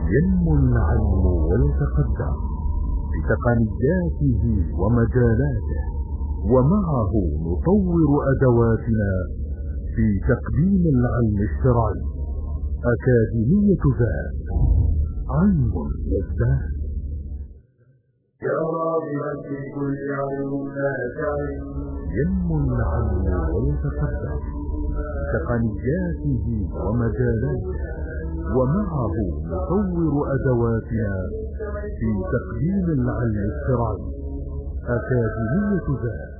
ينمو العلم ويتقدم بتقنياته ومجالاته، ومعه نطور أدواتنا في تقديم العلم الشرعي. أكاديمية ذات، علم يزداد. يا راغبا في كل علم نافع ينمو العلم ويتقدم بتقنياته ومجالاته، ومعه نطور أدواتنا في تقديم العلم الشرعي. أكاديمية ذات،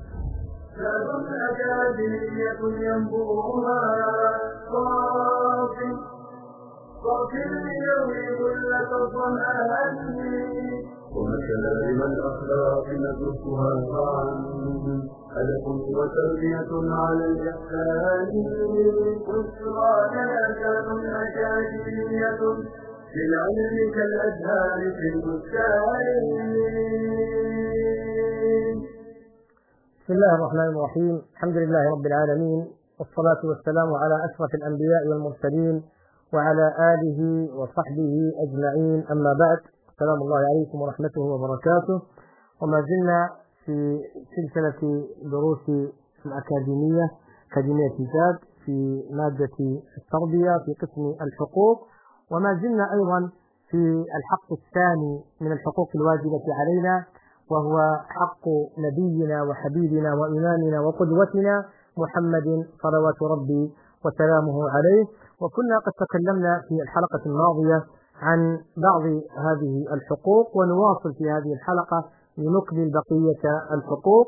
أكاديمية ينبوعها صافي ليروي كلة الظمآن، ومكارم الأخلاق ندرسها معا، هدف وتربية على الإحسان. بشرى كان أكاديمية للعلم كالأزهار في البستان. بسم الله الرحمن الرحيم. الحمد لله رب العالمين، والصلاة والسلام على أشرف الأنبياء والمرسلين وعلى آله وصحبه أجمعين، أما بعد. السلام الله عليكم ورحمته وبركاته. وما زلنا في سلسلة دروس الأكاديمية، أكاديمية ذات، في مادة التربية في قسم الحقوق، وما زلنا أيضا في الحق الثاني من الحقوق الواجبة علينا، وهو حق نبينا وحبيبنا وإمامنا وقدوتنا محمد صلوات ربي وسلامه عليه. وكنا قد تكلمنا في الحلقة الماضية عن بعض هذه الحقوق، ونواصل في هذه الحلقة لنكمل بقية الحقوق.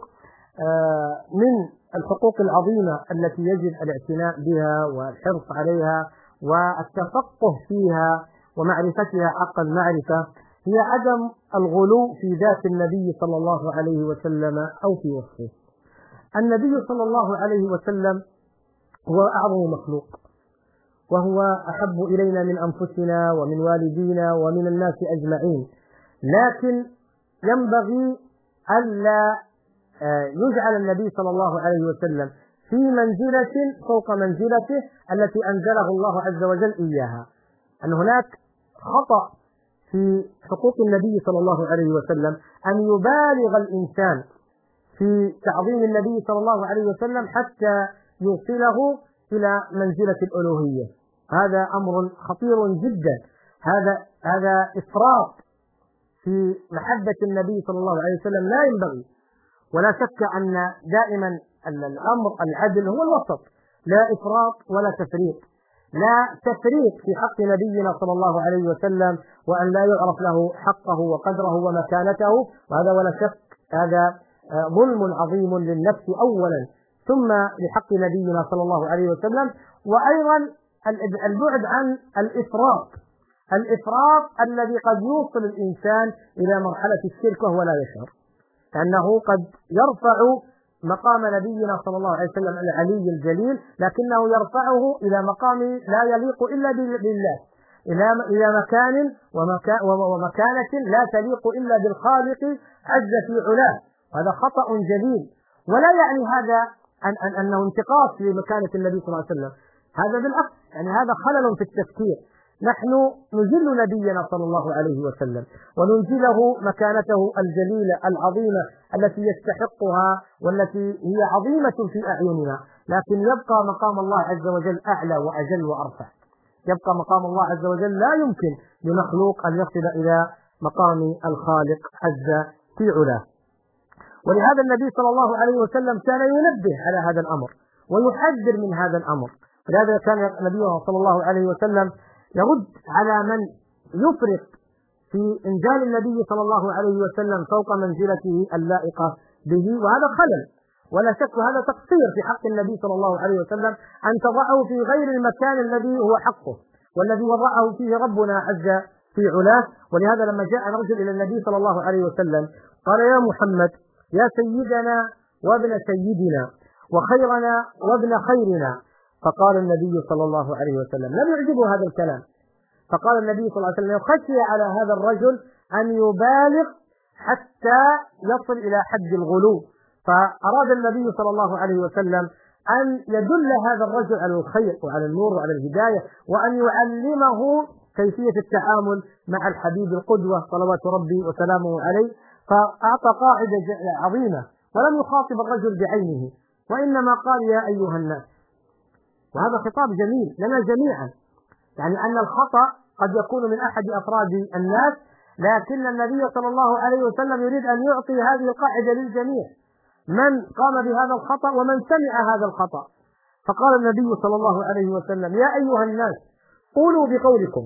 من الحقوق العظيمة التي يجب الاعتناء بها والحرص عليها والتفقه فيها ومعرفتها حق المعرفة هي عدم الغلو في ذات النبي صلى الله عليه وسلم أو في وصفه. النبي صلى الله عليه وسلم هو أعظم مخلوق، وهو أحب إلينا من أنفسنا ومن والدينا ومن الناس أجمعين، لكن ينبغي ألا يجعل النبي صلى الله عليه وسلم في منزلة فوق منزلته التي أنزله الله عز وجل إياها. أن هناك خطأ في حقوق النبي صلى الله عليه وسلم أن يبالغ الإنسان في تعظيم النبي صلى الله عليه وسلم حتى يوصله إلى منزلة الألوهية. هذا أمر خطير جدا، هذا إفراط في محبة النبي صلى الله عليه وسلم لا ينبغي. ولا شك أن دائما الأمر العدل هو الوسط، لا إفراط ولا تفريط. لا تفريط في حق نبينا صلى الله عليه وسلم، وأن لا يعرف له حقه وقدره ومكانته، وهذا ولا شك هذا ظلم عظيم للنفس أولا، ثم لحق نبينا صلى الله عليه وسلم. وأيضا البعد عن الإفراط الذي قد يوصل الإنسان إلى مرحلة الشرك وهو لا يشعر، لأنه قد يرفع مقام نبينا صلى الله عليه وسلم العلي الجليل، لكنه يرفعه إلى مقام لا يليق إلا بالله، إلى مكان ومكانة لا تليق إلا بالخالق عز في علاه. هذا خطأ جليل، ولا يعني هذا أنه انتقاص لمكانة النبي صلى الله عليه وسلم، هذا بالعكس، يعني هذا خلل في التفكير. نحن نجل نبينا صلى الله عليه وسلم وننزله مكانته الجليلة العظيمة التي يستحقها والتي هي عظيمة في أعيننا، لكن يبقى مقام الله عز وجل أعلى وأجل وأرفع. يبقى مقام الله عز وجل لا يمكن لمخلوق أن يصل إلى مقام الخالق عز في علاه. ولهذا النبي صلى الله عليه وسلم كان ينبه على هذا الأمر ويحذر من هذا الأمر. ولهذا كان النبي صلى الله عليه وسلم يرد على من يفرط في إنزال النبي صلى الله عليه وسلم فوق منزلته اللائقة به، وهذا خلل ولا شك هذا تقصير في حق النبي صلى الله عليه وسلم، أن تضعه في غير المكان الذي هو حقه والذي وضعه فيه ربنا عز في علاه. ولهذا لما جاء رجل إلى النبي صلى الله عليه وسلم قال: يا محمد، يا سيدنا وابن سيدنا وخيرنا وابن خيرنا. فقال النبي صلى الله عليه وسلم، لم يعجبه هذا الكلام، فقال النبي صلى الله عليه وسلم: خشي على هذا الرجل أن يبالغ حتى يصل إلى حد الغلو. فأراد النبي صلى الله عليه وسلم أن يدل هذا الرجل على الخير وعلى النور وعلى الهداية، وأن يعلمه كيفية التعامل مع الحبيب القدوة صلوات ربي وسلامه عليه، فأعطى قاعدة عظيمة ولم يخاطب الرجل بعينه، وإنما قال يا أيها الناس. وهذا خطاب جميل لنا جميعا، يعني أن الخطأ قد يكون من أحد أفراد الناس، لكن النبي صلى الله عليه وسلم يريد أن يعطي هذه القاعدة للجميع، من قام بهذا الخطأ ومن سمع هذا الخطأ. فقال النبي صلى الله عليه وسلم يا أيها الناس قولوا بقولكم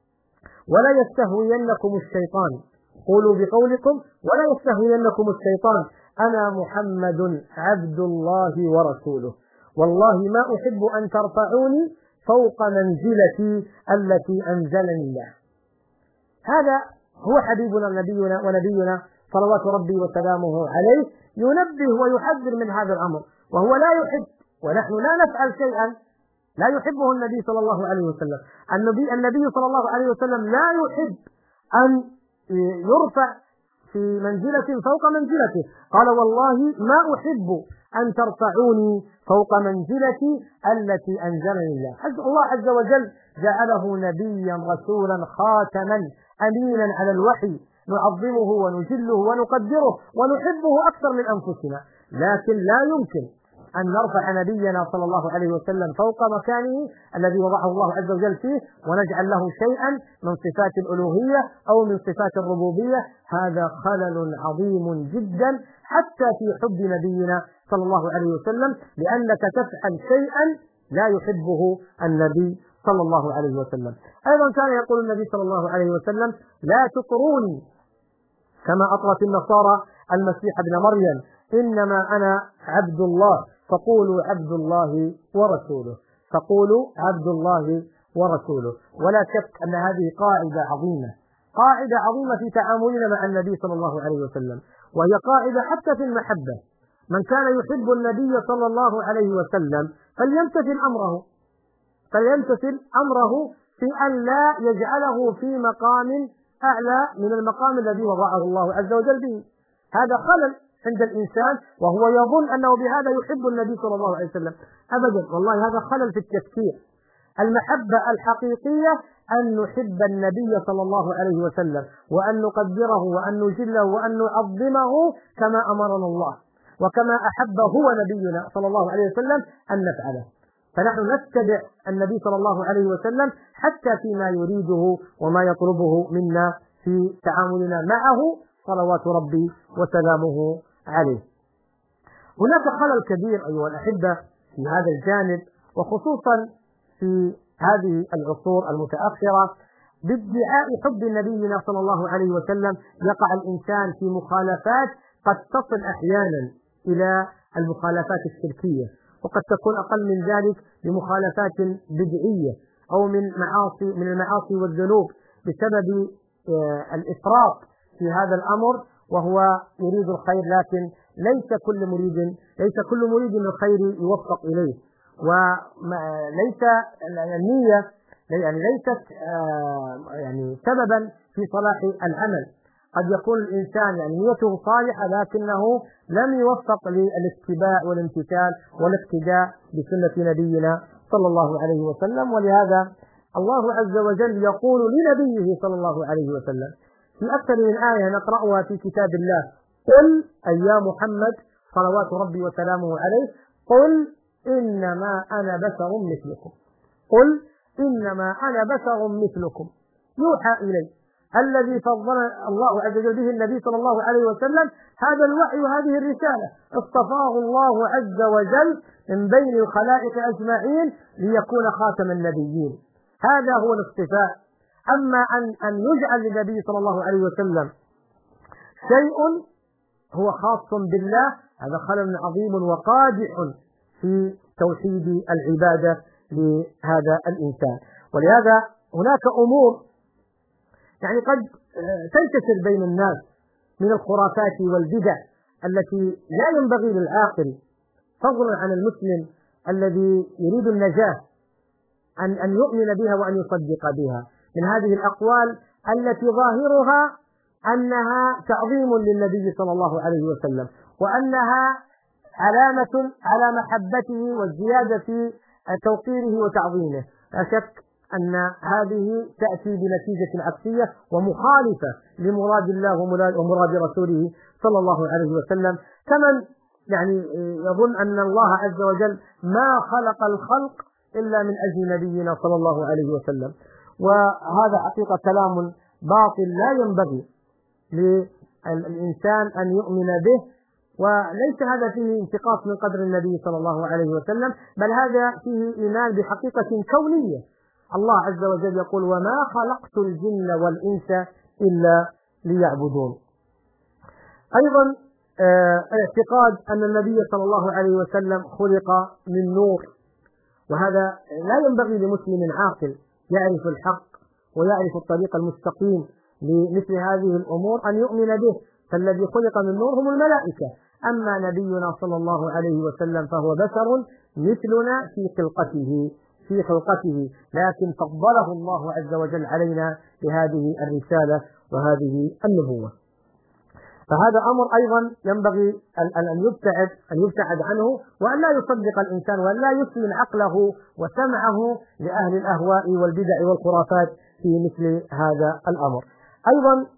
ولا يستهوينكم الشيطان، قولوا بقولكم ولا يستهوينكم الشيطان، أنا محمد عبد الله ورسوله، والله ما أحب أن ترفعوني فوق منزلتي التي أنزلني الله. هذا هو حبيبنا ونبينا صلوات ربي وسلامه عليه، ينبه ويحذر من هذا الأمر، وهو لا يحب، ونحن لا نفعل شيئا لا يحبه النبي صلى الله عليه وسلم. النبي صلى الله عليه وسلم لا يحب أن يرفع في منزلة فوق منزلته، قال والله ما أحب أن ترفعوني فوق منزلتي التي أنزلني الله عز وجل جعله نبيا رسولا خاتما أمينا على الوحي، نعظمه ونجله ونقدره ونحبه أكثر من أنفسنا، لكن لا يمكن أن نرفع نبينا صلى الله عليه وسلم فوق مكانه الذي وضعه الله عز وجل فيه، ونجعل له شيئا من صفات الألوهية أو من صفات الربوبية. هذا خلل عظيم جدا حتى في حب نبينا صلى الله عليه وسلم، لأنك تفعل شيئا لا يحبه النبي صلى الله عليه وسلم. أيضا كان يقول النبي صلى الله عليه وسلم لا تطروني كما أطرت النصارى المسيح ابن مريم، إنما أنا عبد الله فقولوا عبد الله ورسوله، فقولوا عبد الله ورسوله. ولا شك أن هذه قاعدة عظيمة في تعاملنا مع النبي صلى الله عليه وسلم، وهي قاعدة حتى في المحبة. من كان يحب النبي صلى الله عليه وسلم فليمتثل أمره في أن لا يجعله في مقام أعلى من المقام الذي وضعه الله عز وجل به. هذا خلل عند الإنسان، وهو يظن أنه بهذا يحب النبي صلى الله عليه وسلم. أبدا، والله هذا خلل في التفكير. المحبة الحقيقية أن نحب النبي صلى الله عليه وسلم، وأن نقدره وأن نجله وأن نعظمه كما أمرنا الله، وكما أحب هو نبينا صلى الله عليه وسلم أن نفعله. فنحن نتبع النبي صلى الله عليه وسلم حتى فيما يريده وما يطلبه منا في تعاملنا معه صلوات ربي وسلامه عليه. هناك خلل كبير أيها الأحبة في هذا الجانب، وخصوصا في هذه العصور المتأخرة، بادعاء حب نبينا صلى الله عليه وسلم يقع الإنسان في مخالفات قد تصل أحيانا إلى المخالفات الشركية، وقد تكون أقل من ذلك بمخالفات بدعية أو من المعاصي والذنوب بسبب الإفراط في هذا الأمر، وهو يريد الخير، لكن ليس كل مريد للخير يوفق إليه، وليس النية ليست سببا في صلاح العمل. قد يكون الإنسان نيته صالحة لكنه لم يوفق للاتباع والامتثال والاقتداء بسنة نبينا صلى الله عليه وسلم. ولهذا الله عز وجل يقول لنبيه صلى الله عليه وسلم في أكثر من آية نقرأها في كتاب الله: قل أي يا محمد صلوات ربي وسلامه عليه، قل إنما أنا بشر مثلكم، قل إنما أنا بشر مثلكم يوحى إلي. الذي فضل الله عز وجل به النبي صلى الله عليه وسلم هذا الوحي وهذه الرسالة، اصطفاه الله عز وجل من بين الخلائق أجمعين ليكون خاتم النبيين. هذا هو الاصطفاء. أما أن يجعل للنبي صلى الله عليه وسلم شيء هو خاص بالله، هذا خلل عظيم وقادح في توحيد العبادة لهذا الإنسان. ولهذا هناك أمور قد تنتشر بين الناس من الخرافات والبدع التي لا ينبغي للعاقل فضلا عن المسلم الذي يريد النجاة أن يؤمن بها وأن يصدق بها، من هذه الأقوال التي ظاهرها أنها تعظيم للنبي صلى الله عليه وسلم، وأنها علامة على محبته والزيادة في توقيره وتعظيمه. لا شك أن هذه تأتي بنتيجة عكسية ومخالفة لمراد الله ومراد رسوله صلى الله عليه وسلم. كمن يعني يظن أن الله عز وجل ما خلق الخلق إلا من أجل نبينا صلى الله عليه وسلم، وهذا حقيقة كلام باطل لا ينبغي للإنسان أن يؤمن به، وليس هذا فيه انتقاص من قدر النبي صلى الله عليه وسلم، بل هذا فيه إيمان بحقيقة كونية. الله عز وجل يقول: وما خلقت الجن والإنس إلا ليعبدون. أيضا اعتقاد أن النبي صلى الله عليه وسلم خلق من نور، وهذا لا ينبغي لمسلم عاقل يعرف الحق ويعرف الطريق المستقيم لمثل هذه الأمور أن يؤمن به، فالذي خلق من نور هم الملائكة. أما نبينا صلى الله عليه وسلم فهو بشر مثلنا في خلقته، لكن فضله الله عز وجل علينا بهذه الرسالة وهذه النبوة. فهذا أمر أيضا ينبغي أن يبتعد عنه، وأن لا يصدق الإنسان وأن لا يسلم عقله وسمعه لأهل الأهواء والبدع والخرافات في مثل هذا الأمر. أيضا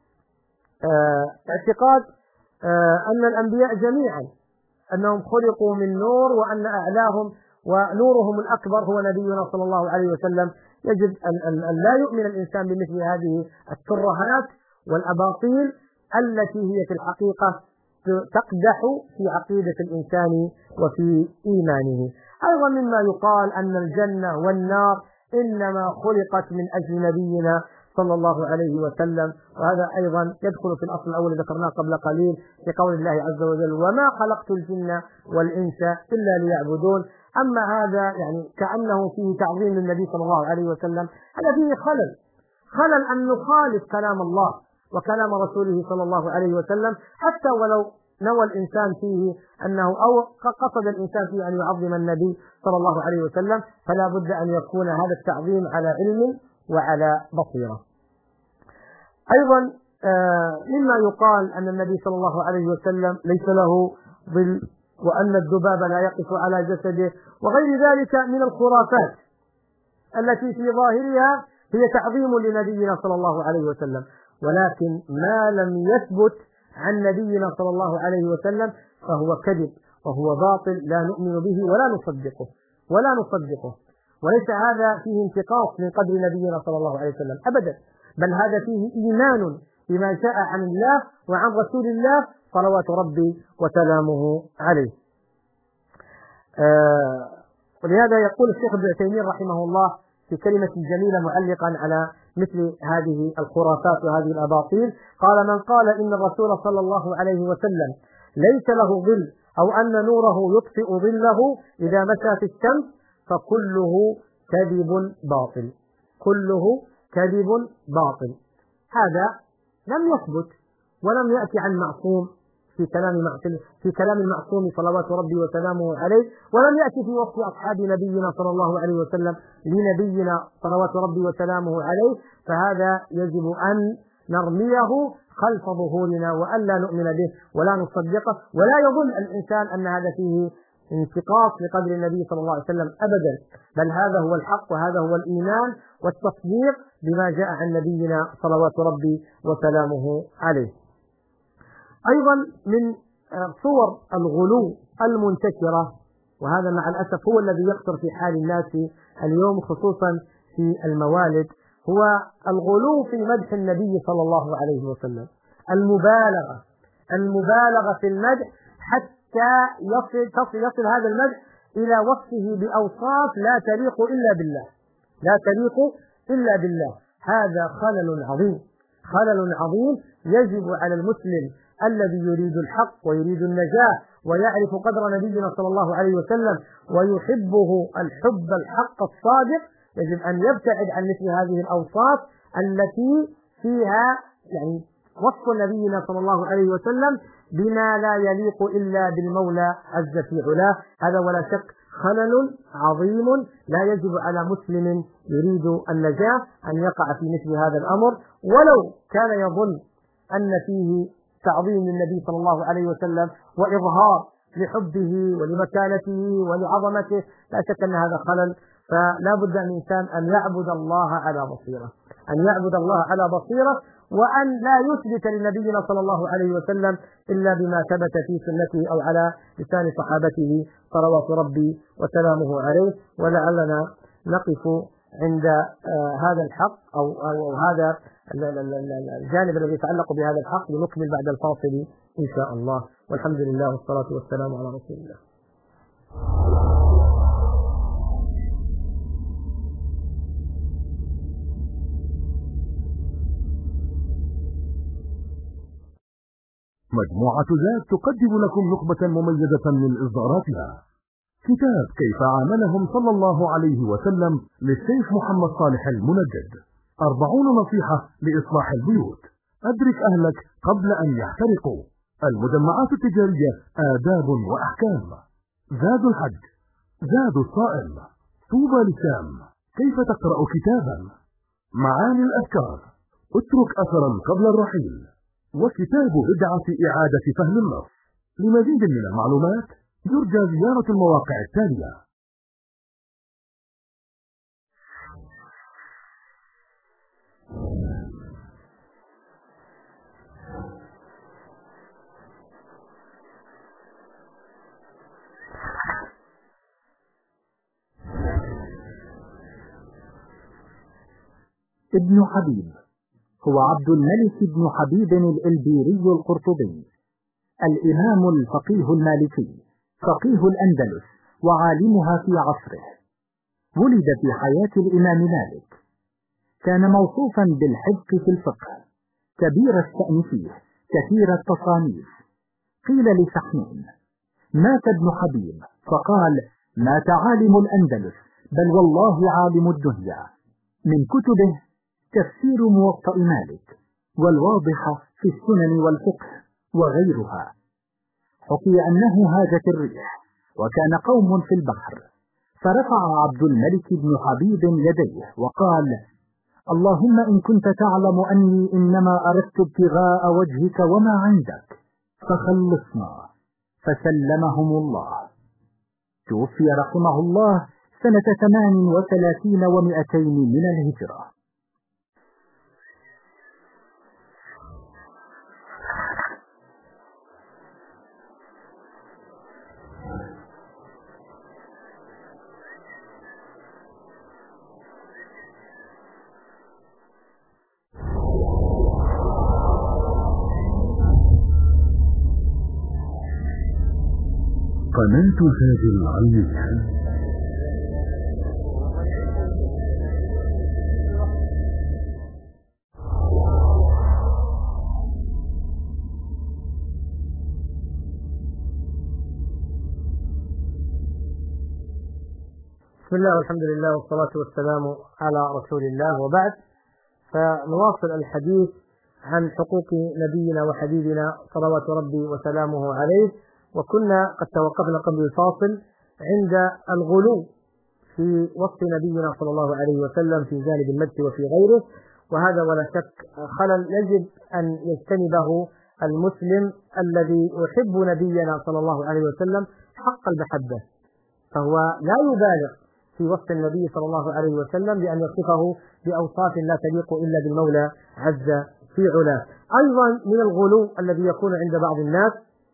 اعتقاد أن الأنبياء جميعا أنهم خلقوا من نور، وأن أعلاهم ونورهم الأكبر هو نبينا صلى الله عليه وسلم. يجب أن لا يؤمن الإنسان بمثل هذه الترهات والأباطيل التي هي في الحقيقة تقدح في عقيدة الإنسان وفي إيمانه. أيضا مما يقال أن الجنة والنار إنما خلقت من أجل نبينا صلى الله عليه وسلم، وهذا أيضا يدخل في الأصل الأول ذكرناه قبل قليل في قول الله عز وجل: وما خلقت الجن والإنس إلا ليعبدون. أما هذا يعني كأنه فيه تعظيم للنبي صلى الله عليه وسلم، هذا فيه خلل أن نخالف كلام الله وكلام رسوله صلى الله عليه وسلم، حتى ولو نوى الإنسان فيه أنه أو قصد الإنسان فيه أن يعظم النبي صلى الله عليه وسلم، فلا بد أن يكون هذا التعظيم على علم وعلى بصيرة. أيضا مما يقال أن النبي صلى الله عليه وسلم ليس له ظل، وأن الذباب لا يقف على جسده، وغير ذلك من الخرافات التي في ظاهرها هي تعظيم لنبينا صلى الله عليه وسلم، ولكن ما لم يثبت عن نبينا صلى الله عليه وسلم فهو كذب وهو باطل، لا نؤمن به ولا نصدقه. وليس هذا فيه انتقاص من قدر نبينا صلى الله عليه وسلم أبدا، بل هذا فيه إيمان بما جاء عن الله وعن رسول الله صلوات ربي وسلامه عليه. ولهذا يقول الشيخ ابن تيمية رحمه الله في كلمة جميلة معلقا على مثل هذه الخرافات وهذه الأباطيل، قال: من قال إن الرسول صلى الله عليه وسلم ليس له ظل، أو أن نوره يطفئ ظله إذا مشى في الشمس، فكله كذب باطل. هذا لم يثبت ولم يأتي عن معصوم في كلام المعصوم صلوات ربي وسلامه عليه، ولم يأتي في وصف أصحاب نبينا صلى الله عليه وسلم لنبينا صلوات ربي وسلامه عليه، فهذا يجب أن نرميه خلف ظهورنا وأن لا نؤمن به ولا نصدقه، ولا يظن الإنسان أن هذا فيه انتقاص لقدر النبي صلى الله عليه وسلم أبدا، بل هذا هو الحق وهذا هو الإيمان والتصديق بما جاء عن نبينا صلوات ربي وسلامه عليه. أيضا من صور الغلو المنتشرة، وهذا مع الأسف هو الذي يخطر في حال الناس اليوم خصوصا في الموالد، هو الغلو في مدح النبي صلى الله عليه وسلم، المبالغة في المدح حتى يصل هذا المدح إلى وصفه بأوصاف لا تليق إلا بالله. هذا خلل عظيم يجب على المسلم الذي يريد الحق ويريد النجاة ويعرف قدر نبينا صلى الله عليه وسلم ويحبه الحق الصادق، يجب أن يبتعد عن مثل هذه الأوصاف التي فيها يعني وصف نبينا صلى الله عليه وسلم بما لا يليق إلا بالمولى عز في علاه. هذا ولا شك خلل عظيم لا يجب على مسلم يريد النجاة أن يقع في مثل هذا الأمر، ولو كان يظن أن فيه تعظيم النبي صلى الله عليه وسلم وإظهار لحبه ولمكانته ولعظمته، لا شك أن هذا خلل فلا بد الإنسان أن يعبد الله على بصيرة، أن يعبد الله على بصيرة، وأن لا يثبت لنبينا صلى الله عليه وسلم إلا بما ثبت في سنته أو على لسان صحابته صلوات ربي وسلامه عليه. ولعلنا نقف عند هذا الحق أو هذا الجانب الذي يتعلق بهذا الحق، لنكمل بعد الفاصل إن شاء الله. والحمد لله والصلاة والسلام على رسول الله. مجموعة زاد تقدم لكم نخبة مميزة من إصداراتها. كتاب كيف عاملهم صلى الله عليه وسلم للشيخ محمد صالح المنجد، 40 نصيحة لإصلاح البيوت، أدرك أهلك قبل أن يحترقوا، المجمعات التجارية آداب وأحكام، زاد الحج، زاد الصائم، طوبى لسام، كيف تقرأ كتابا، معاني الأذكار، اترك أثرا قبل الرحيل، وكتاب بدعة إعادة فهم النص. لمزيد من المعلومات يرجى زيارة المواقع التالية: ابن حبيب هو عبد الملك بن حبيب الإلبيري القرطبي، الإمام الفقيه المالكي، فقيه الأندلس وعالمها في عصره. ولد في حياة الإمام مالك. كان موصوفا بالحذق في الفقه، كبير الشأن فيه، كثير التصانيف. قيل لسحنون: مات ابن حبيب، فقال: مات عالم الأندلس، بل والله عالم الدنيا. من كتبه تفسير موطأ مالك، والواضحة في السنن والفقه وغيرها. حكي أنه هاجت الريح وكان قوم في البحر، فرفع عبد الملك بن حبيب يديه وقال: اللهم إن كنت تعلم أني إنما أردت ابتغاء وجهك وما عندك فخلصنا. فسلمهم الله. توفي رحمه الله سنة 38 و200 من الهجرة. قناة زاد العلمية. بسم الله والحمد لله والصلاة والسلام على رسول الله، وبعد، فنواصل الحديث عن حقوق نبينا وحبيبنا صلوات ربي وسلامه عليه. وكنا قد توقفنا قبل الفاصل عند الغلو في وصف نبينا صلى الله عليه وسلم في جانب المجد وفي غيره، وهذا ولا شك خلل يجب أن يجتنبه المسلم الذي يحب نبينا صلى الله عليه وسلم حق المحبة، فهو لا يبالغ في وصف النبي صلى الله عليه وسلم بأن يصفه بأوصاف لا تليق إلا بالمولى عز في علاه. أيضا من الغلو الذي يكون عند بعض الناس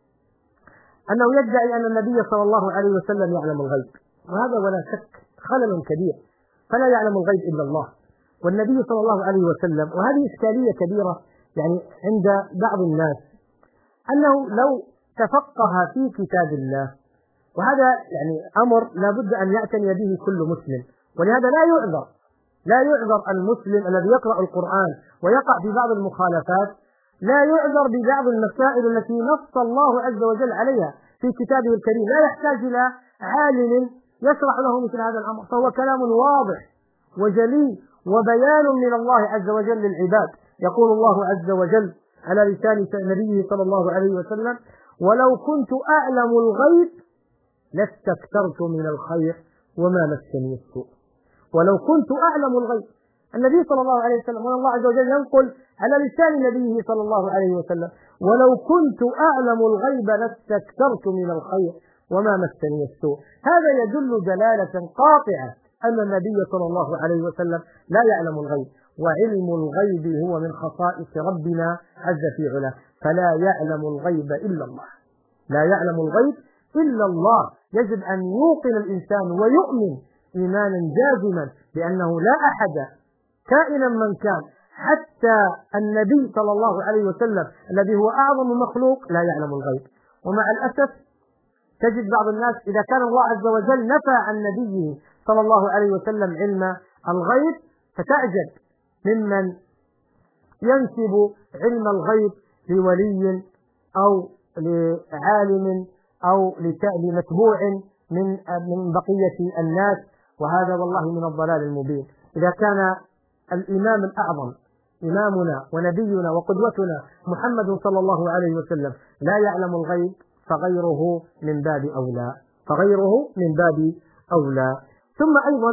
أنه يدعي أن النبي صلى الله عليه وسلم يعلم الغيب، وهذا ولا شك خلل كبير، فلا يعلم الغيب إلا الله، والنبي صلى الله عليه وسلم. وهذه إشكالية كبيرة يعني عند بعض الناس، أنه لو تفقه في كتاب الله، وهذا يعني أمر لا بد أن يعتني به كل مسلم، ولهذا لا يعذر المسلم الذي يقرأ القرآن ويقع في بعض المخالفات، لا يعذر ببعض المسائل التي نص الله عز وجل عليها في كتابه الكريم، لا يحتاج إلى عالم يشرح له مثل هذا الأمر، فهو كلام واضح وجلي وبيان من الله عز وجل للعباد. يقول الله عز وجل على لسان نبيه صلى الله عليه وسلم: ولو كنت أعلم الغيب لاستكثرت من الخير وما مسني السوء. ولو كنت أعلم الغيب، النبي صلى الله عليه وسلم، والله عز وجل ينقل على لسان نبيه صلى الله عليه وسلم: ولو كنت أعلم الغيب لاستكثرت من الخير وما مسني السوء. هذا يدل دلالة قاطعة أن النبي صلى الله عليه وسلم لا يعلم الغيب، وعلم الغيب هو من خصائص ربنا عز في علاه، فلا يعلم الغيب إلا الله، لا يعلم الغيب إلا الله. يجب أن يوقن الإنسان ويؤمن إيمانا جازما بأنه لا أحد كائنا من كان حتى النبي صلى الله عليه وسلم الذي هو أعظم المخلوق لا يعلم الغيب. ومع الأسف تجد بعض الناس إذا كان الله عز وجل نفى عن نبيه صلى الله عليه وسلم علم الغيب فتعجب ممن ينسب علم الغيب لولي أو لعالم أو لمتبوع من بقية الناس، وهذا والله من الضلال المبين. إذا كان الإمام الأعظم إمامنا ونبينا وقدوتنا محمد صلى الله عليه وسلم لا يعلم الغيب فغيره من باب أولى، فغيره من باب أولى. ثم أيضا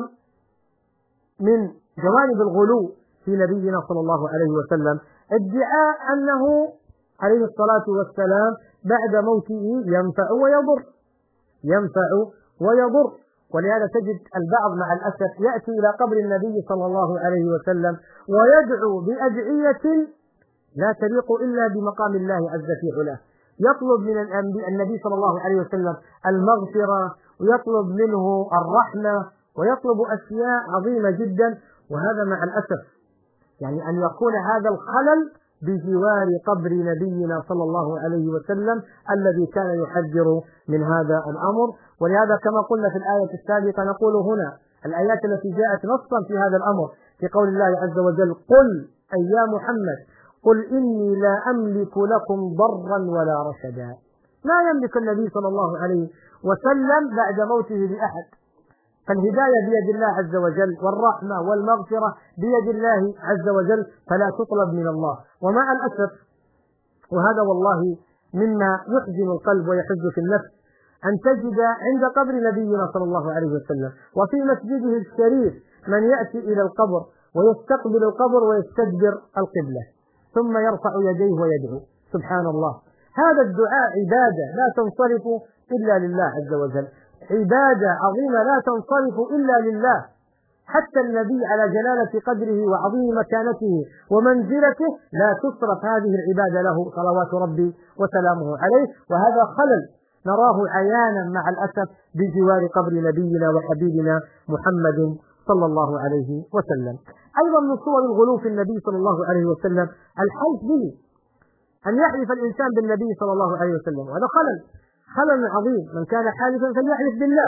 من جوانب الغلو في نبينا صلى الله عليه وسلم ادعاء أنه عليه الصلاة والسلام بعد موته ينفع ويضر، ينفع ويضر. ولهذا تجد البعض مع الأسف يأتي إلى قبر النبي صلى الله عليه وسلم ويدعو بأدعية لا تليق إلا بمقام الله عز في علاه، يطلب من النبي صلى الله عليه وسلم المغفرة ويطلب منه الرحمة ويطلب أشياء عظيمة جدا. وهذا مع الأسف يعني أن يكون هذا الخلل بجوار قبر نبينا صلى الله عليه وسلم الذي كان يحذر من هذا الأمر. ولهذا كما قلنا في الآية السابقة نقول هنا الآيات التي جاءت نصا في هذا الأمر في قول الله عز وجل قل أي يا محمد قل إني لا أملك لكم ضرا ولا رشدا. لا يملك النبي صلى الله عليه وسلم بعد موته لأحد، فالهداية بيد الله عز وجل والرحمة والمغفرة بيد الله عز وجل فلا تطلب من الله. ومع الأسف وهذا والله مما يحزن القلب ويحز في النفس أن تجد عند قبر نبينا صلى الله عليه وسلم وفي مسجده الشريف من يأتي إلى القبر ويستقبل القبر ويستدبر القبلة ثم يرفع يديه ويدعو. سبحان الله، هذا الدعاء عبادة لا تنصرف إلا لله عز وجل، عبادة عظيمة لا تنصرف إلا لله. حتى النبي على جلالة قدره وعظيم مكانته ومنزلته لا تصرف هذه العبادة له صلوات ربي وسلامه عليه. وهذا خلل نراه عيانا مع الأسف بجوار قبر نبينا وحبيبنا محمد صلى الله عليه وسلم. أيضا من صور الغلو في النبي صلى الله عليه وسلم الحلف به، أن يحلف الإنسان بالنبي صلى الله عليه وسلم، وهذا خلل عظيم. من كان حالفا فليحلف بالله،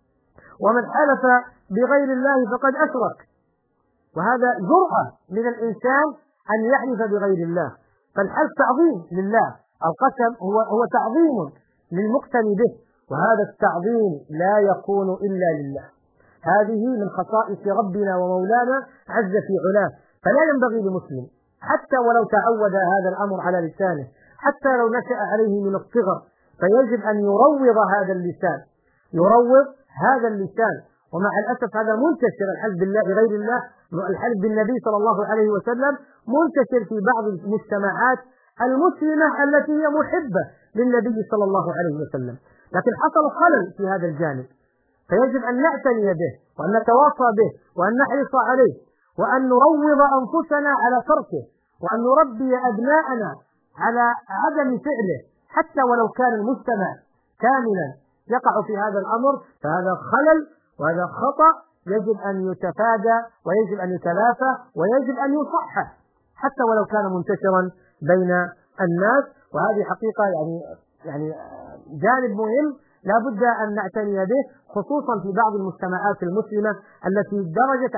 ومن حلف بغير الله فقد أشرك. وهذا جرأة من الإنسان أن يحلف بغير الله، فالحلف تعظيم لله، القسم هو تعظيم للمقتني به، وهذا التعظيم لا يكون إلا لله. هذه من خصائص ربنا ومولانا عز في علاه، فلا ينبغي لمسلم حتى ولو تعود هذا الأمر على لسانه، حتى لو نشأ عليه من الصغر، فيجب أن يروض هذا اللسان، يروض هذا اللسان. ومع الأسف هذا منتشر، الحلف بالله غير الله، الحلف بالنبي صلى الله عليه وسلم منتشر في بعض المجتمعات المسلمة التي هي محبة للنبي صلى الله عليه وسلم، لكن حصل خلل في هذا الجانب، فيجب أن نعتني به وأن نتواصى به وأن نحرص عليه وأن نروض أنفسنا على تركه وأن نربي أبناءنا على عدم فعله، حتى ولو كان المجتمع كاملا يقع في هذا الأمر، فهذا خلل وهذا خطأ يجب أن يتفادى ويجب أن يتلافى ويجب أن يصحح حتى ولو كان منتشرا بين الناس. وهذه حقيقة يعني جانب مهم لا بد أن نعتني به، خصوصا في بعض المجتمعات المسلمة التي درج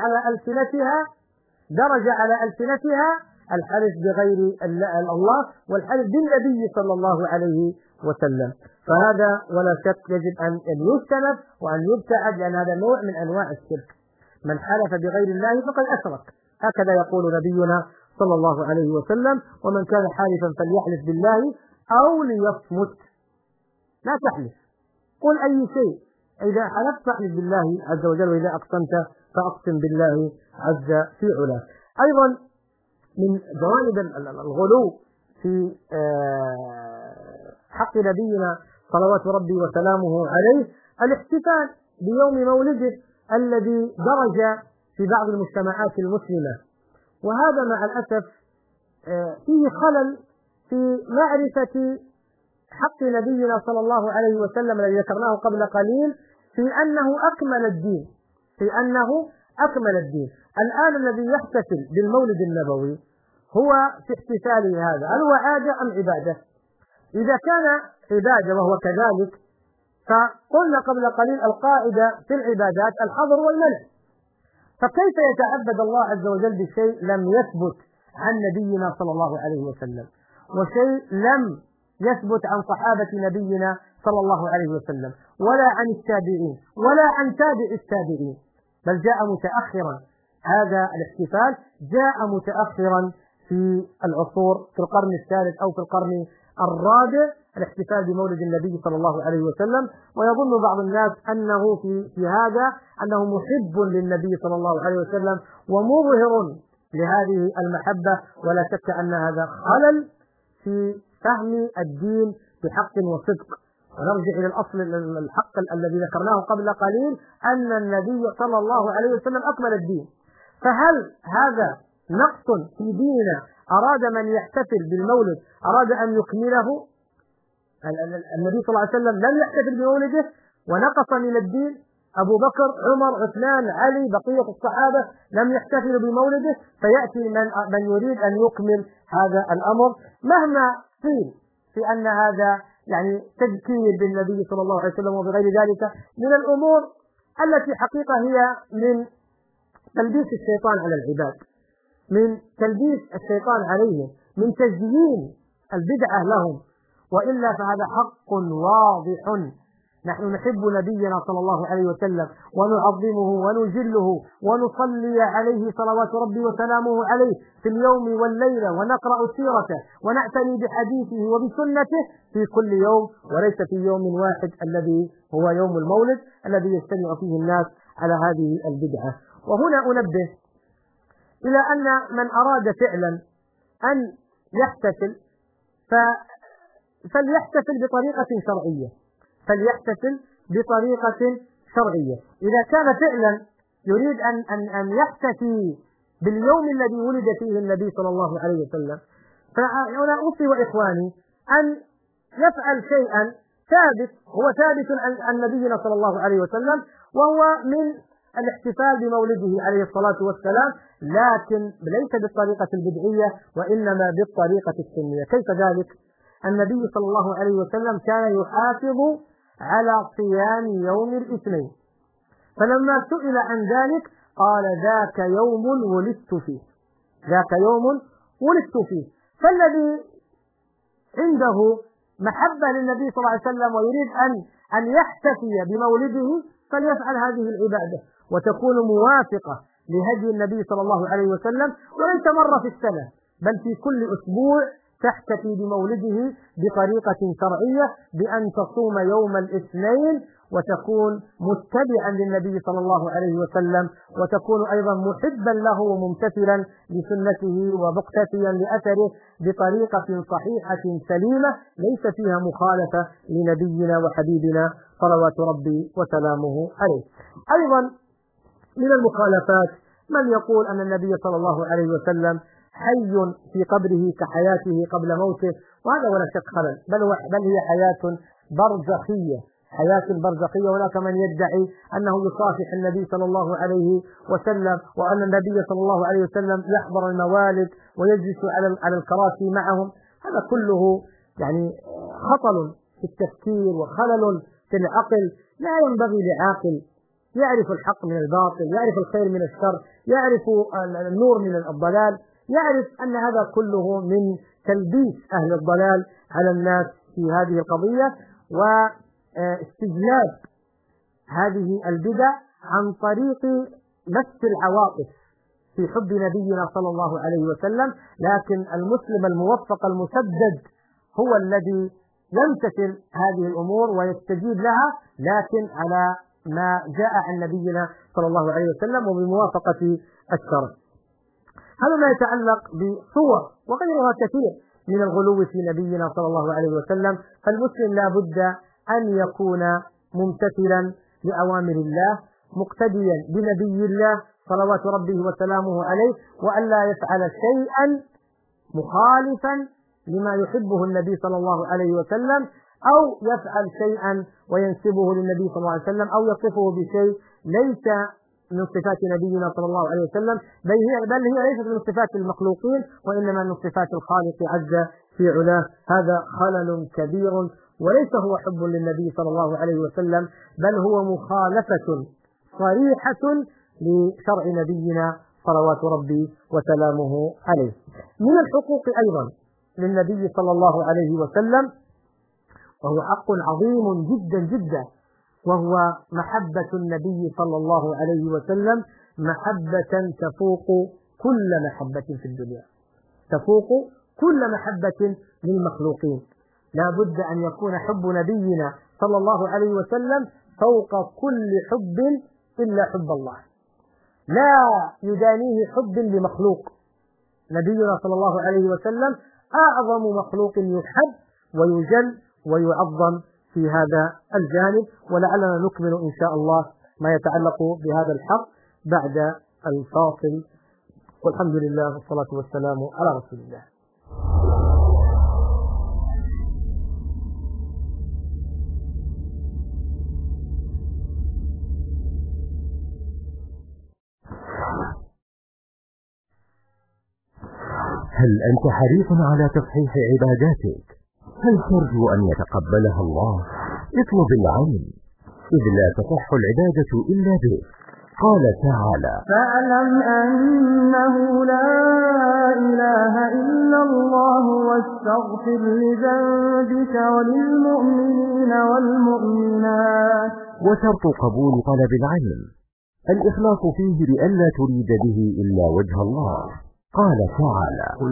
على ألسنتها الحلف بغير الله والحلف بالنبي صلى الله عليه وسلم. فهذا ولا شك يجب أن يجتنب وأن يبتعد، لأن هذا نوع من أنواع الشرك. من حلف بغير الله فقد أشرك، هكذا يقول نبينا صلى الله عليه وسلم. ومن كان حالفا فليحلف بالله أو ليصمت، لا تحلف، قل أي شيء، إذا حلفت فاحلف بالله عز وجل، وإذا أقسمت فأقسم بالله عز في علاه. أيضا من جوانب الغلو في حق نبينا صلوات ربي وسلامه عليه الاحتفال بيوم مولده الذي درج في بعض المجتمعات المسلمة، وهذا مع الأسف فيه خلل في معرفة حق نبينا صلى الله عليه وسلم الذي ذكرناه قبل قليل في أنه أكمل الدين. الآن الذي يحتفل بالمولد النبوي هو في احتفاله هذا هل هو عادة أم عبادة؟ إذا كان عبادة وهو كذلك فقلنا قبل قليل القاعدة في العبادات الحظر والمنع، فكيف يتعبد الله عز وجل بشيء لم يثبت عن نبينا صلى الله عليه وسلم، وشيء لم يثبت عن صحابة نبينا صلى الله عليه وسلم، ولا عن التابعين ولا عن تابع التابعين، بل جاء متأخرا. هذا الاحتفال جاء متأخرا في العصور، في القرن الثالث أو في القرن الرابع، الاحتفال بمولد النبي صلى الله عليه وسلم. ويظن بعض الناس أنه في هذا أنه محب للنبي صلى الله عليه وسلم ومظهر لهذه المحبة، ولا شك أن هذا خلل في فهم الدين بحق وصدق. ونرجع إلى الأصل الحق الذي ذكرناه قبل قليل أن النبي صلى الله عليه وسلم أكمل الدين. فهل هذا نقص في ديننا أراد من يحتفل بالمولد أراد أن يكمله؟ النبي صلى الله عليه وسلم لم يحتفل بمولده ونقص من الدين، أبو بكر عمر عثمان علي بقية الصحابة لم يحتفلوا بمولده، فيأتي من يريد أن يكمل هذا الأمر مهما قيل في أن هذا يعني تذكير بالنبي صلى الله عليه وسلم وبغير ذلك من الأمور التي حقيقة هي من تلبيس الشيطان على العباد، من تلبيس الشيطان عليهم، من تزيين البدعة لهم. وإلا فهذا حق واضح، نحن نحب نبينا صلى الله عليه وسلم ونعظمه ونجله ونصلي عليه صلوات ربي وسلامه عليه في اليوم والليلة، ونقرأ سيرته ونعتني بحديثه وبسنته في كل يوم، وليس في يوم واحد الذي هو يوم المولد الذي يجتمع فيه الناس على هذه البدعة. وهنا أنبه إلى أن من أراد فعلا أن يحتفل فليحتفل بطريقة شرعية. إذا كان فعلا يريد أن يحتفي باليوم الذي ولد فيه النبي صلى الله عليه وسلم، فأنا أوصي وإخواني أن يفعل شيئا هو ثابت عن نبينا صلى الله عليه وسلم، وهو من الاحتفال بمولده عليه الصلاة والسلام، لكن ليس بالطريقة البدعية وإنما بالطريقة السنية. كيف ذلك؟ النبي صلى الله عليه وسلم كان يحافظ على صيام يوم الاثنين، فلما سئل عن ذلك قال ذاك يوم ولدت فيه. فالذي عنده محبة للنبي صلى الله عليه وسلم ويريد أن يحتفي بمولده فليفعل هذه العبادة وتكون موافقة لهدي النبي صلى الله عليه وسلم، وليس مرة في السنة بل في كل أسبوع تحتفي بمولده بطريقة شرعية بأن تصوم يوم الاثنين وتكون متبعا للنبي صلى الله عليه وسلم، وتكون أيضا محبا له وممتثلا لسنته ومقتفيا لأثره بطريقة صحيحة سليمة ليس فيها مخالفة لنبينا وحبيبنا صلوات ربي وسلامه عليه. أيضا من المخالفات من يقول أن النبي صلى الله عليه وسلم حي في قبره كحياته قبل موته، وهذا ولا شك خلل، بل هي حياة برزخية. هناك من يدعي أنه يصافح النبي صلى الله عليه وسلم، وأن النبي صلى الله عليه وسلم يحضر الموالد ويجلس على الكراسي معهم. هذا كله يعني خطل في التفكير وخلل في العقل. لا ينبغي لعاقل يعرف الحق من الباطل، يعرف الخير من الشر، يعرف النور من الضلال، يعرف أن هذا كله من تلبيس أهل الضلال على الناس في هذه القضية، واستجلاب هذه البدع عن طريق بث العواطف في حب نبينا صلى الله عليه وسلم. لكن المسلم الموفق المسدد هو الذي يمتثل هذه الأمور ويستجيب لها، لكن على ما جاء عن نبينا صلى الله عليه وسلم وبموافقة الشرع. هذا ما يتعلق بصور وغيرها كثير من الغلو في نبينا صلى الله عليه وسلم. فالمسلم لا بد أن يكون ممتثلا لأوامر الله مقتديا بنبي الله صلوات ربه وسلامه عليه، وألا يفعل شيئا مخالفا لما يحبه النبي صلى الله عليه وسلم، أو يفعل شيئا وينسبه للنبي صلى الله عليه وسلم، أو يصفه بشيء ليس من صفات نبينا صلى الله عليه وسلم، بل هي ليست من صفات المخلوقين، وإنما من صفات الخالق عز في علاه. هذا خلل كبير، وليس هو حب للنبي صلى الله عليه وسلم، بل هو مخالفة صريحة لشرع نبينا صلوات ربي وسلامه عليه. من الحقوق أيضا للنبي صلى الله عليه وسلم، وهو حق عظيم جدا جدا، وهو محبة النبي صلى الله عليه وسلم محبة تفوق كل محبة في الدنيا، تفوق كل محبة للمخلوقين. لا بد أن يكون حب نبينا صلى الله عليه وسلم فوق كل حب إلا حب الله، لا يدانيه حب لمخلوق. نبينا صلى الله عليه وسلم أعظم مخلوق يحب ويجل ويعظم في هذا الجانب، ولعلنا نكمل إن شاء الله ما يتعلق بهذا الحق بعد الفاصل. والحمد لله والصلاة والسلام على رسول الله. هل أنت حريص على تصحيح عباداتك؟ هل ترجو أن يتقبلها الله؟ اطلب العون، إذ لا تصح العبادة إلا به. قال تعالى: فاعلم أنه لا إله إلا الله واستغفر لذنبك وللمؤمنين والمؤمنات. وشرط قبول طلب العلم الإخلاص فيه بألا تريد به إلا وجه الله. قال تعالى: قل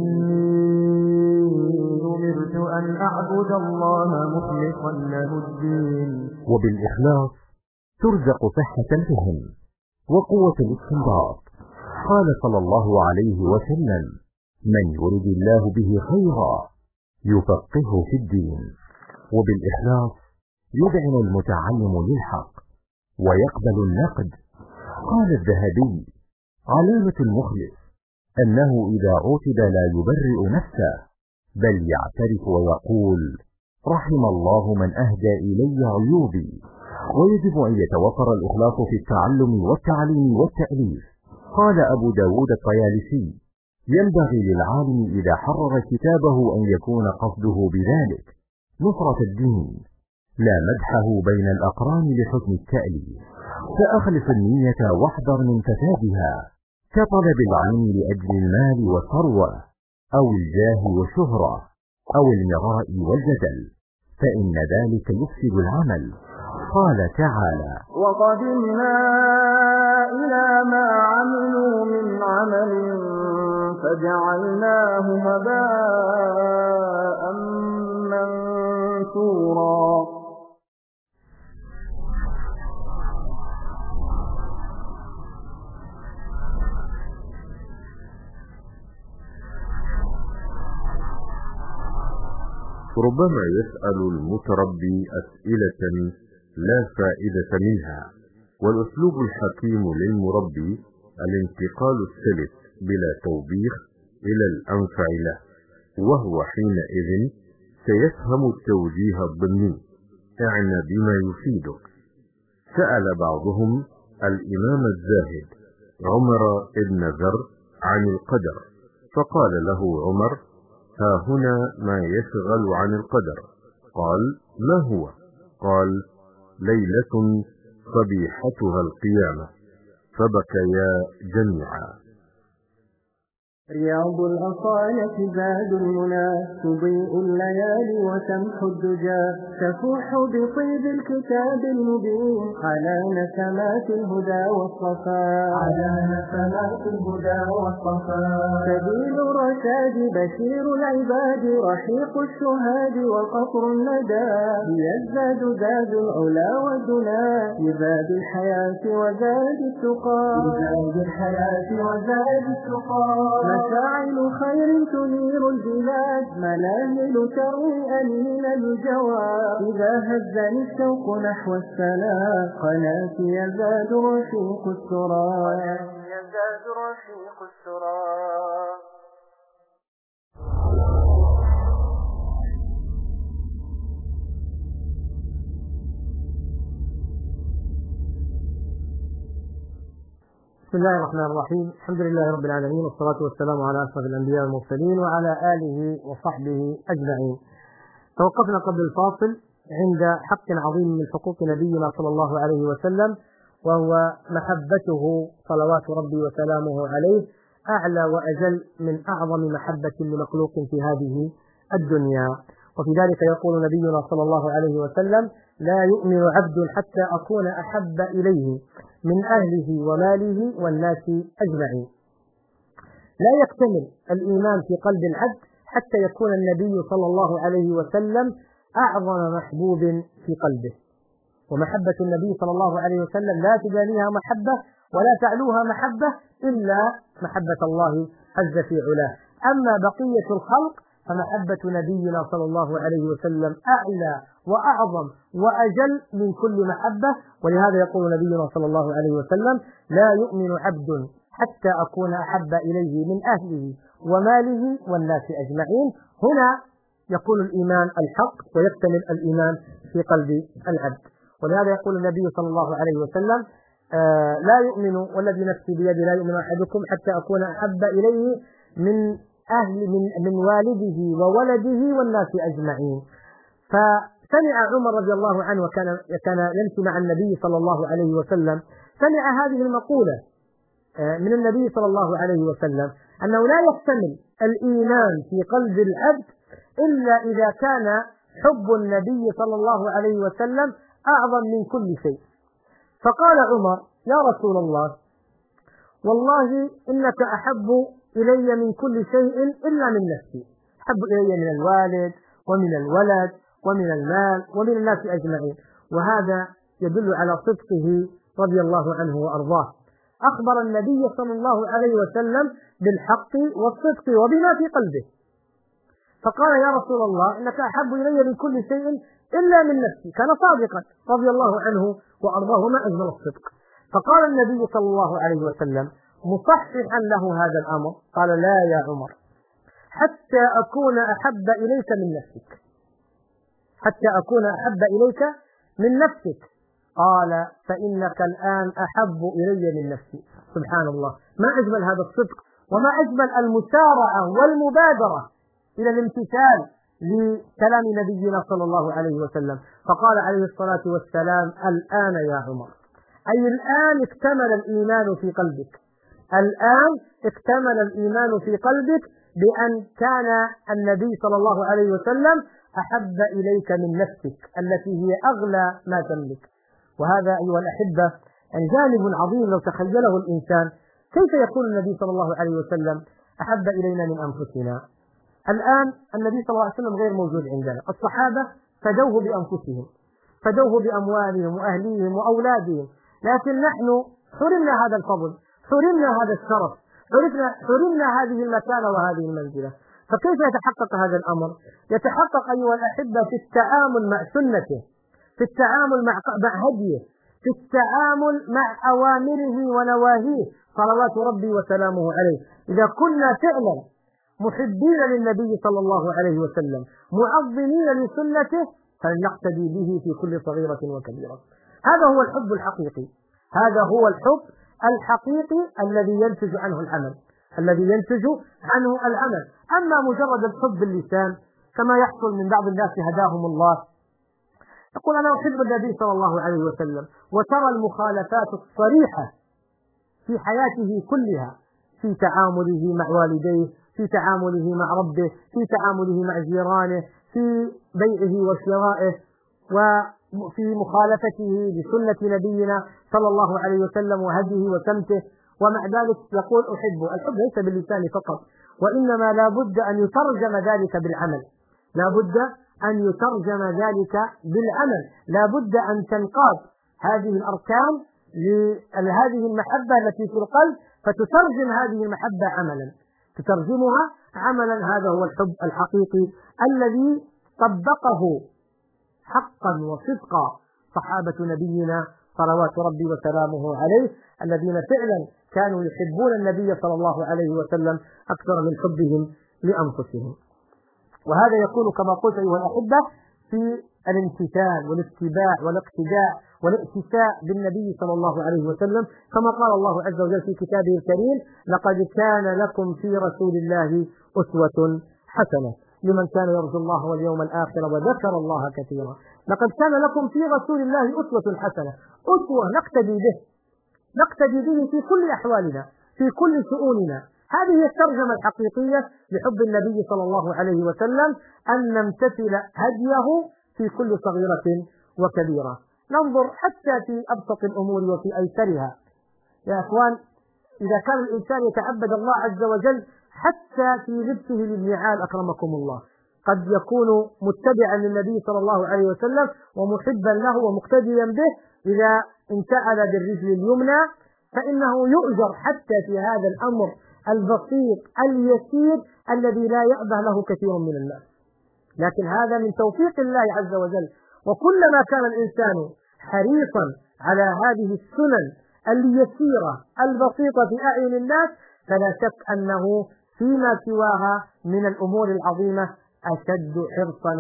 إني أمرت أن أعبد الله مخلصا له الدين. وبالإخلاص ترزق صحة الفهم وقوة الاستنباط. قال صلى الله عليه وسلم: من يرد الله به خيرا يفقهه في الدين. وبالإخلاص يذعن المتعلم للحق ويقبل النقد. قال الذهبي: علامة المخلص أنه إذا عوتب لا يبرئ نفسه، بل يعترف ويقول: رحم الله من أهدى إلي عيوبي. ويجب أن يتوفر الإخلاص في التعلم والتعليم والتأليف. قال أبو داود الطيالسي: ينبغي للعالم إذا حرر كتابه أن يكون قصده بذلك نصرة الدين، لا مدحه بين الأقران لحسن التأليف. فأخلص النية واحذر من فسادها، كطلب العلم لأجل المال والثروة أو الجاه والشهرة أو المراء والجدل، فإن ذلك يفسد العمل. قال تعالى: وقدمنا إلى ما عملوا من عمل فجعلناه هباء منثورا. ربما يسأل المتربي أسئلة لا فائدة منها، والأسلوب الحكيم للمربي الانتقال السلس بلا توبيخ إلى الأنفع له، وهو حينئذ سيفهم التوجيه الضمني: اعنى بما يفيدك. سأل بعضهم الإمام الزاهد عمر بن ذر عن القدر، فقال له عمر: ها هنا ما يشغل عن القدر. قال: ما هو؟ قال: ليلة صبيحتها القيامة. فبكيا جميعا. رياض الأصالة زاد المنى، تضيء الليالي وتمحو الدجى، تفوح بطيب الكتاب المبين على نسمات الهدى والصفاء، سبيل الرشاد بشير العباد رحيق الشهاد وقطر الندى يزداد زاد العلا والدنا بزاد الحياة وزاد التقى مشاعل خير تنير البلاد مناهل تروي أنين الجوى إذا هزني الشوق نحو السلام قناتي يزداد رشيق السرى بسم الله الرحمن الرحيم. الحمد لله رب العالمين، والصلاة والسلام على أشرف الأنبياء والمرسلين وعلى آله وصحبه أجمعين. توقفنا قبل الفاصل عند حق عظيم من حقوق نبينا صلى الله عليه وسلم، وهو محبته صلوات ربي وسلامه عليه أعلى وأجل من أعظم محبة لمخلوق في هذه الدنيا. وفي ذلك يقول نبينا صلى الله عليه وسلم: لا يؤمن عبد حتى أكون أحب إليه من أهله وماله والناس أجمعين. لا يكتمل الإيمان في قلب العبد حتى يكون النبي صلى الله عليه وسلم أعظم محبوب في قلبه، ومحبة النبي صلى الله عليه وسلم لا تجانيها محبة ولا تعلوها محبة إلا محبة الله عز في علاه. أما بقية الخلق فمحبة نبينا صلى الله عليه وسلم أعلى وأعظم وأجل من كل محبة. ولهذا يقول نبينا صلى الله عليه وسلم: لا يؤمن عبد حتى أكون أحب إليه من أهله وماله والناس أجمعين. هنا يكون الإيمان الحق ويكتمل الإيمان في قلب العبد. ولهذا يقول النبي صلى الله عليه وسلم: لا يؤمن والذي نفسي بيده لا يؤمن أحدكم حتى أكون أحب إليه من والده وولده والناس أجمعين. فسمع عمر رضي الله عنه وكان يمشي مع النبي صلى الله عليه وسلم، سمع هذه المقولة من النبي صلى الله عليه وسلم أنه لا يكتمل الإيمان في قلب العبد إلا إذا كان حب النبي صلى الله عليه وسلم أعظم من كل شيء. فقال عمر: يا رسول الله، والله إنك أحب إلي من كل شيء إلا من نفسي، أحب إلي من الوالد ومن الولد ومن المال ومن الناس أجمعين. وهذا يدل على صدقه رضي الله عنه وأرضاه. أخبر النبي صلى الله عليه وسلم بالحق والصدق وبما في قلبه. فقال: يا رسول الله، إنك أحب إلي من كل شيء إلا من نفسي. كان صادقا رضي الله عنه وأرضاه، ما أجمل الصدق. فقال النبي صلى الله عليه وسلم مصححا له هذا الأمر، قال: لا يا عمر، حتى أكون أحب إليك من نفسك، حتى أكون أحب إليك من نفسك. قال: فإنك الآن أحب إلي من نفسي. سبحان الله، ما أجمل هذا الصدق، وما أجمل المسارعة والمبادرة إلى الامتثال لكلام نبينا صلى الله عليه وسلم. فقال عليه الصلاة والسلام: الآن يا عمر، أي الآن اكتمل الإيمان في قلبك، الآن اكتمل الإيمان في قلبك بأن كان النبي صلى الله عليه وسلم أحب إليك من نفسك التي هي أغلى ما تملك. وهذا أيها الأحبة جانب عظيم لو تخيله الإنسان، كيف يكون النبي صلى الله عليه وسلم أحب إلينا من أنفسنا؟ الآن النبي صلى الله عليه وسلم غير موجود عندنا، الصحابة فدوه بأنفسهم، فدوه بأموالهم وأهليهم وأولادهم، لكن نحن حرمنا هذا الفضل، حرمنا هذا الشرف، حرمنا هذه المكانة وهذه المنزلة. فكيف يتحقق هذا الأمر؟ يتحقق أيها الأحبة في التعامل مع سنته، في التعامل مع هديه، في التعامل مع أوامره ونواهيه صلوات ربي وسلامه عليه. إذا كنا فعلا محبين للنبي صلى الله عليه وسلم، معظمين لسنته، فلنقتدي به في كل صغيرة وكبيرة. هذا هو الحب الحقيقي، هذا هو الحب الحقيقي الذي ينتج عنه العمل، الذي ينتج عنه العمل. أما مجرد الحب باللسان كما يحصل من بعض الناس هداهم الله، يقول أنا أحب النبي صلى الله عليه وسلم، وترى المخالفات الصريحة في حياته كلها، في تعامله مع والديه، في تعامله مع ربه، في تعامله مع جيرانه، في بيعه وشرائه، وفي مخالفته لسنة نبينا صلى الله عليه وسلم وهديه وسمته. ومع ذلك يقول أحبه. الحب ليس باللسان فقط، وإنما لا بد أن يترجم ذلك بالعمل، لا بد أن يترجم ذلك بالعمل، لا بد أن تنقاد هذه الأركان لهذه المحبة التي في القلب، فتترجم هذه المحبة عملا، تترجمها عملا. هذا هو الحب الحقيقي الذي طبقه حقا وصدقا صحابة نبينا صلوات ربي وسلامه عليه، الذين فعلا كانوا يحبون النبي صلى الله عليه وسلم أكثر من حبهم لأنفسهم. وهذا يكون كما قلت أيها الأحبة في الامتثال والاتباع والاقتداء والائتساء بالنبي صلى الله عليه وسلم، كما قال الله عز وجل في كتابه الكريم: لقد كان لكم في رسول الله أسوة حسنة لمن كان يرجو الله واليوم الآخر وذكر الله كثيرا. لقد كان لكم في رسول الله أسوة حسنة، أسوة نقتدي به في كل أحوالنا، في كل شؤوننا. هذه هي الترجمة الحقيقية لحب النبي صلى الله عليه وسلم، أن نمتثل هديه في كل صغيرة وكبيرة. ننظر حتى في أبسط الأمور وفي أيسرها يا أخوان. إذا كان الإنسان يتعبد الله عز وجل حتى في لبسه للنعال أكرمكم الله، قد يكون متبعا للنبي صلى الله عليه وسلم ومحبا له ومقتديا به، إذا انتعل بالرجل اليمنى فإنه يؤجر حتى في هذا الأمر البسيط اليسير الذي لا يأبه له كثير من الناس. لكن هذا من توفيق الله عز وجل. وكلما كان الإنسان حريصا على هذه السنن اليسيرة البسيطة في أعين الناس، فلا شك أنه فيما سواها من الأمور العظيمة أشد حرصا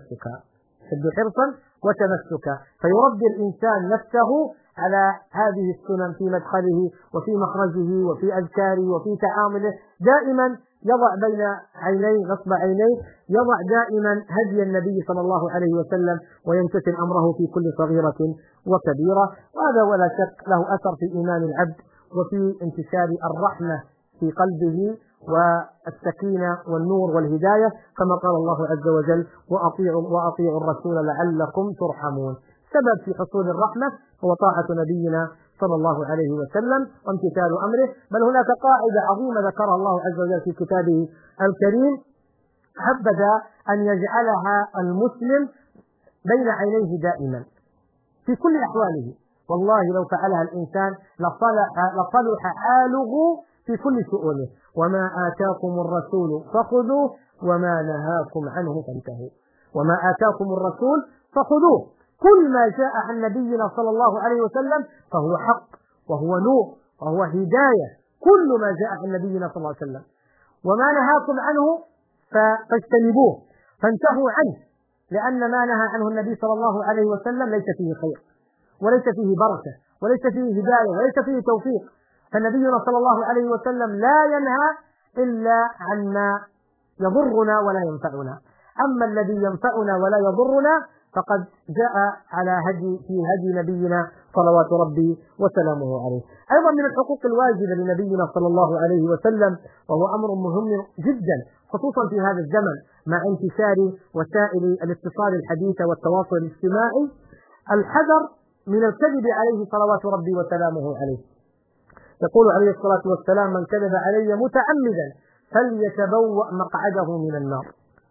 وتمسكا، فيربي الإنسان نفسه على هذه السنن في مدخله وفي مخرجه وفي أذكاره وفي تعامله، دائما يضع بين عينيه نصب عينيه، يضع دائما هدي النبي صلى الله عليه وسلم ويمتثل أمره في كل صغيرة وكبيرة. وهذا ولا شك له أثر في إيمان العبد وفي انتشار الرحمة في قلبه والسكينة والنور والهداية، كما قال الله عز وجل: وأطيعوا الرسول لعلكم ترحمون. سبب في حصول الرحمة هو طاعة نبينا صلى الله عليه وسلم وامتثال أمره. بل هناك قاعدة عظيمة ذكرها الله عز وجل في كتابه الكريم، حبذ أن يجعلها المسلم بين عينيه دائما في كل أحواله. والله لو فعلها الإنسان لصلح حاله في كل شؤونه: وما آتاكم الرسول فخذوه وما نهاكم عنه فانتهوا. وما آتاكم الرسول فخذوه، كل ما جاء عن نبينا صلى الله عليه وسلم فهو حق وهو نور وهو هداية، كل ما جاء عن نبينا صلى الله عليه وسلم. وما نهاكم عنه فاجتنبوه فانتهوا عنه، لأن ما نهى عنه النبي صلى الله عليه وسلم ليس فيه خير وليس فيه بركة وليس فيه هداية وليس فيه توفيق. فنبينا صلى الله عليه وسلم لا ينهى إلا عن ما يضرنا ولا ينفعنا، أما الذي ينفعنا ولا يضرنا فقد جاء على في هدي نبينا صلوات ربي وسلامه عليه. أيضا من الحقوق الواجبة لنبينا صلى الله عليه وسلم، وهو أمر مهم جدا خصوصا في هذا الزمن مع انتشار وسائل الاتصال الحديثة والتواصل الاجتماعي، الحذر من الكذب عليه صلوات ربي وسلامه عليه. يقول عليه الصلاة والسلام: من كذب علي متعمدا فليتبوأ مقعده من النار.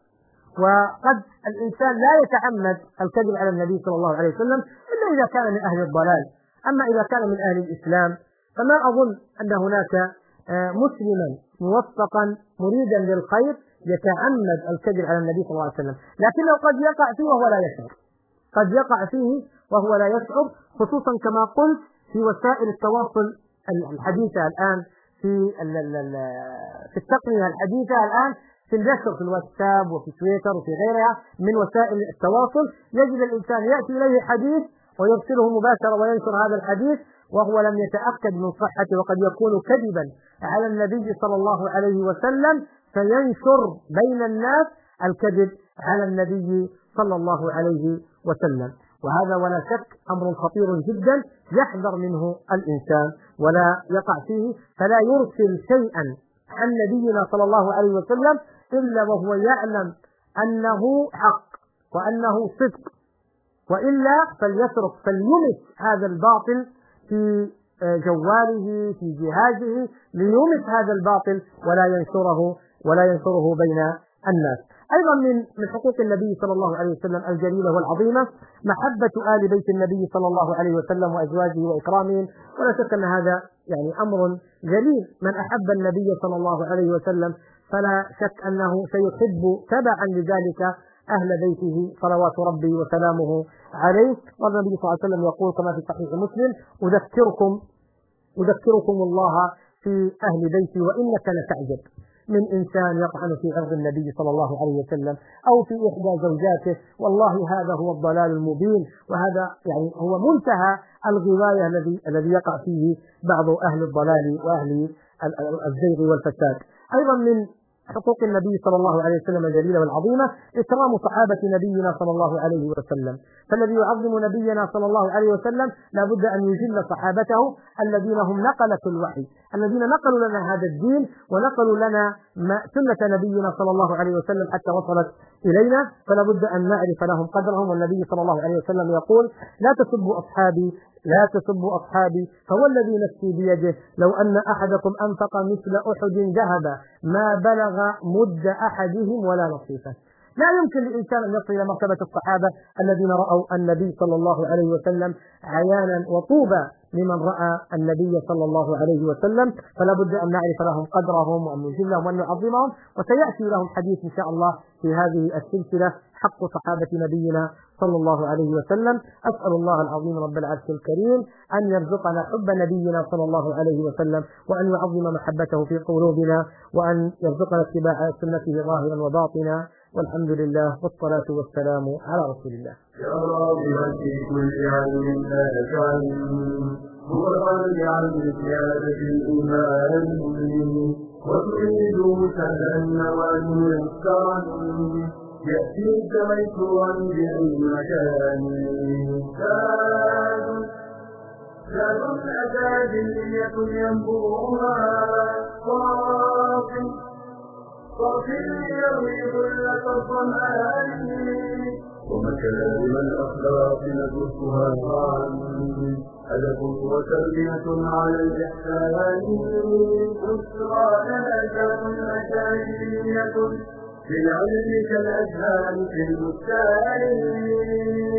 وقد الإنسان لا يتعمد الكذب على النبي صلى الله عليه وسلم إلا إذا كان من أهل الضلال، أما إذا كان من أهل الإسلام فما أظن أن هناك مسلما موفقا مريدا للخير يتعمد الكذب على النبي صلى الله عليه وسلم، لكنه قد يقع فيه وهو لا يشعر، قد يقع فيه وهو لا يشعر، خصوصا كما قلت في وسائل التواصل الحديثة الآن، في التقنية الحديثة الآن، في النشر في الواتساب وفي تويتر وفي غيرها من وسائل التواصل، يجد الإنسان يأتي إليه حديث ويرسله مباشرة وينشر هذا الحديث وهو لم يتأكد من صحته، وقد يكون كذبا على النبي صلى الله عليه وسلم، فينشر بين الناس الكذب على النبي صلى الله عليه وسلم. وهذا ولا شك أمر خطير جدا يحذر منه الإنسان ولا يقع فيه، فلا يرسل شيئا عن نبينا صلى الله عليه وسلم إلا وهو يعلم أنه حق وأنه صدق، وإلا فليمس هذا الباطل في جواله في جهازه ليمس هذا الباطل ولا ينشره ولا ينشره بين الناس. أيضا من حقوق النبي صلى الله عليه وسلم الجليلة والعظيمة محبة آل بيت النبي صلى الله عليه وسلم وأزواجه وإكرامهم، ولا شك أن هذا يعني أمر جليل. من أحب النبي صلى الله عليه وسلم فلا شك أنه سيحب تبعا لذلك أهل بيته صلوات ربي وسلامه عليه. والنبي صلى الله عليه وسلم يقول كما في صحيح مسلم: أذكركم الله في أهل بيتي وإنك لتعجب من إنسان يطعن في عرض النبي صلى الله عليه وسلم أو في إحدى زوجاته، والله هذا هو الضلال المبين، وهذا يعني هو منتهى الغواية الذي يقع فيه بعض أهل الضلال وأهل الزيغ والفساد. أيضا من حقوق النبي صلى الله عليه وسلم الجليلة والعظيمة إكرام صحابة نبينا صلى الله عليه وسلم. فالذي يعظم نبينا صلى الله عليه وسلم لا بد أن يجل صحابته الذين هم نقلة الوحي، الذين نقلوا لنا هذا الدين ونقلوا لنا سنة نبينا صلى الله عليه وسلم حتى وصلت إلينا، فلا بد أن نعرف لهم قدرهم. والنبي صلى الله عليه وسلم يقول: لا تسبوا أصحابي فهو الذي نفسي بيده لو أن أحدكم أنفق مثل أحد ذهبا ما بلغ مد أحدهم ولا نصيفه. لا يمكن للإنسان أن يصل إلى مرتبة الصحابة الذين رأوا النبي صلى الله عليه وسلم عيانا، وطوبى لمن رأى النبي صلى الله عليه وسلم. فلا بد أن نعرف لهم قدرهم وأن نجلهم وأن نعظمهم، وسيأتي لهم حديث إن شاء الله في هذه السلسلة حق صحابة نبينا صلى الله عليه وسلم. أسأل الله العظيم رب العرش الكريم أن يرزقنا حب نبينا صلى الله عليه وسلم، وأن يعظم محبته في قلوبنا، وأن يرزقنا اتباع سنته ظاهرا وباطنا. والحمد لله والصلاة والسلام على رسول الله. يا راغبا في كل علم لا تعلم، هو القلب عن زيادة الإيمان، وتريد سهلا وأن يسرا يأتيك ميسورا بأي مكان. زاد أكاديمية ينبوها صافي يروي ظلة الظمآن، ومكارم الأخلاق ندرسها معا، أدب وتربية على الإحسان. بشرى لنا أكاديمية في العلم كالأزهار في البستان.